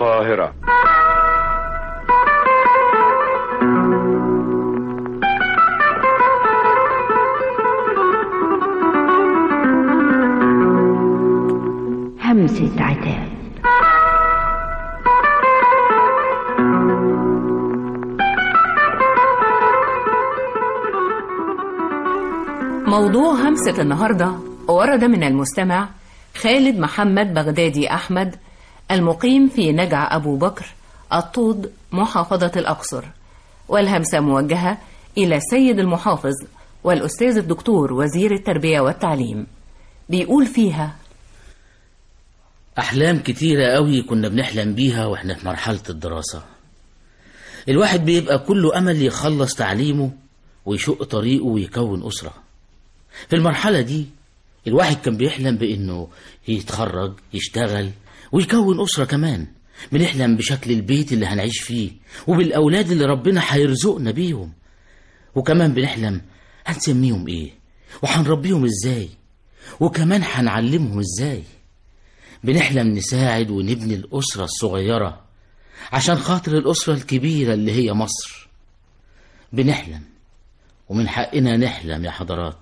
القاهرة. همسة عتاب. موضوع همسة النهاردة ورد من المستمع خالد محمد بغدادي أحمد، المقيم في نجع أبو بكر الطود محافظة الأقصر، والهمسة موجهة إلى السيد المحافظ والأستاذ الدكتور وزير التربية والتعليم. بيقول فيها: أحلام كتيرة قوي كنا بنحلم بيها وإحنا في مرحلة الدراسة. الواحد بيبقى كله أمل يخلص تعليمه ويشق طريقه ويكون أسرة. في المرحلة دي الواحد كان بيحلم بأنه يتخرج يشتغل ويكون أسرة كمان. بنحلم بشكل البيت اللي هنعيش فيه وبالأولاد اللي ربنا هيرزقنا بيهم، وكمان بنحلم هنسميهم إيه وهنربيهم إزاي وكمان هنعلمهم إزاي. بنحلم نساعد ونبني الأسرة الصغيرة عشان خاطر الأسرة الكبيرة اللي هي مصر. بنحلم ومن حقنا نحلم يا حضرات،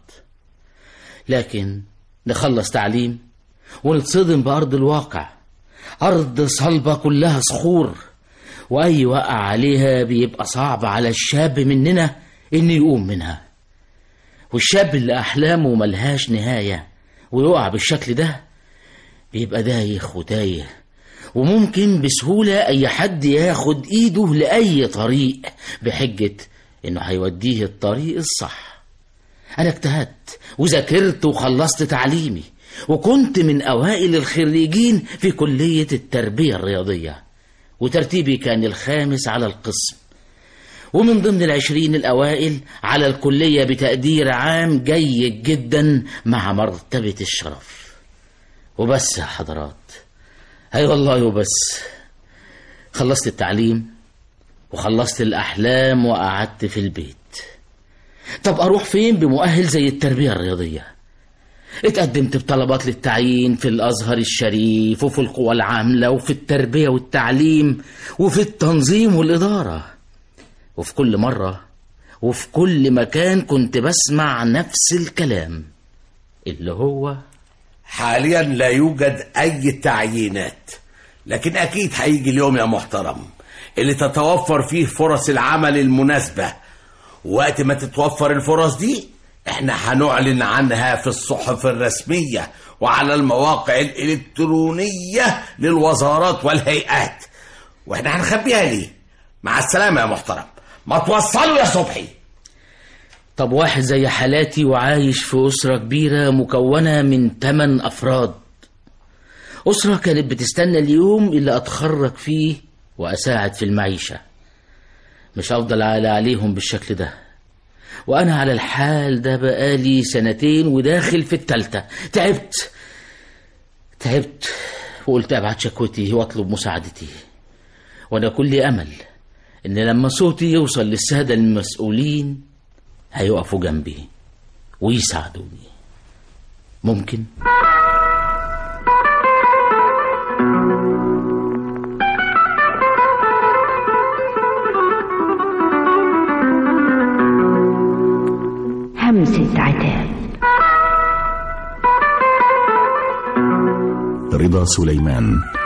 لكن نخلص تعليم ونتصدم بأرض الواقع، أرض صلبة كلها صخور، وأي وقع عليها بيبقى صعب على الشاب مننا إنه يقوم منها. والشاب اللي أحلامه ملهاش نهاية ويقع بالشكل ده بيبقى دايخ وتايه، وممكن بسهولة أي حد ياخد إيده لأي طريق بحجة إنه هيوديه الطريق الصح. أنا اجتهدت وذاكرت وخلصت تعليمي وكنت من أوائل الخريجين في كلية التربية الرياضية، وترتيبي كان 5 على القسم، ومن ضمن 20 الأوائل على الكلية بتقدير عام جيد جدا مع مرتبة الشرف. وبس يا حضرات، هاي والله وبس. خلصت التعليم وخلصت الأحلام وقعدت في البيت. طب أروح فين بمؤهل زي التربية الرياضية؟ اتقدمت بطلبات للتعيين في الأزهر الشريف وفي القوى العاملة وفي التربية والتعليم وفي التنظيم والإدارة، وفي كل مرة وفي كل مكان كنت بسمع نفس الكلام اللي هو: حاليا لا يوجد أي تعيينات، لكن أكيد هيجي اليوم يا محترم اللي تتوفر فيه فرص العمل المناسبة. وقت ما تتوفر الفرص دي احنا هنعلن عنها في الصحف الرسمية وعلى المواقع الإلكترونية للوزارات والهيئات. واحنا هنخبيها ليه؟ مع السلامة يا محترم، ما توصلوا يا صبحي. طب واحد زي حالاتي وعايش في أسرة كبيرة مكونة من 8 أفراد، أسرة كانت بتستنى اليوم اللي أتخرج فيه وأساعد في المعيشة. مش أفضل عليهم بالشكل ده، وأنا على الحال ده بقالي 2 وداخل في 3. تعبت وقلت أبعت شكوتي وأطلب مساعدتي، وأنا كل أمل إن لما صوتي يوصل للسادة المسؤولين هيقفوا جنبي ويساعدوني. ممكن؟ همسة عتاب. رضا سليمان.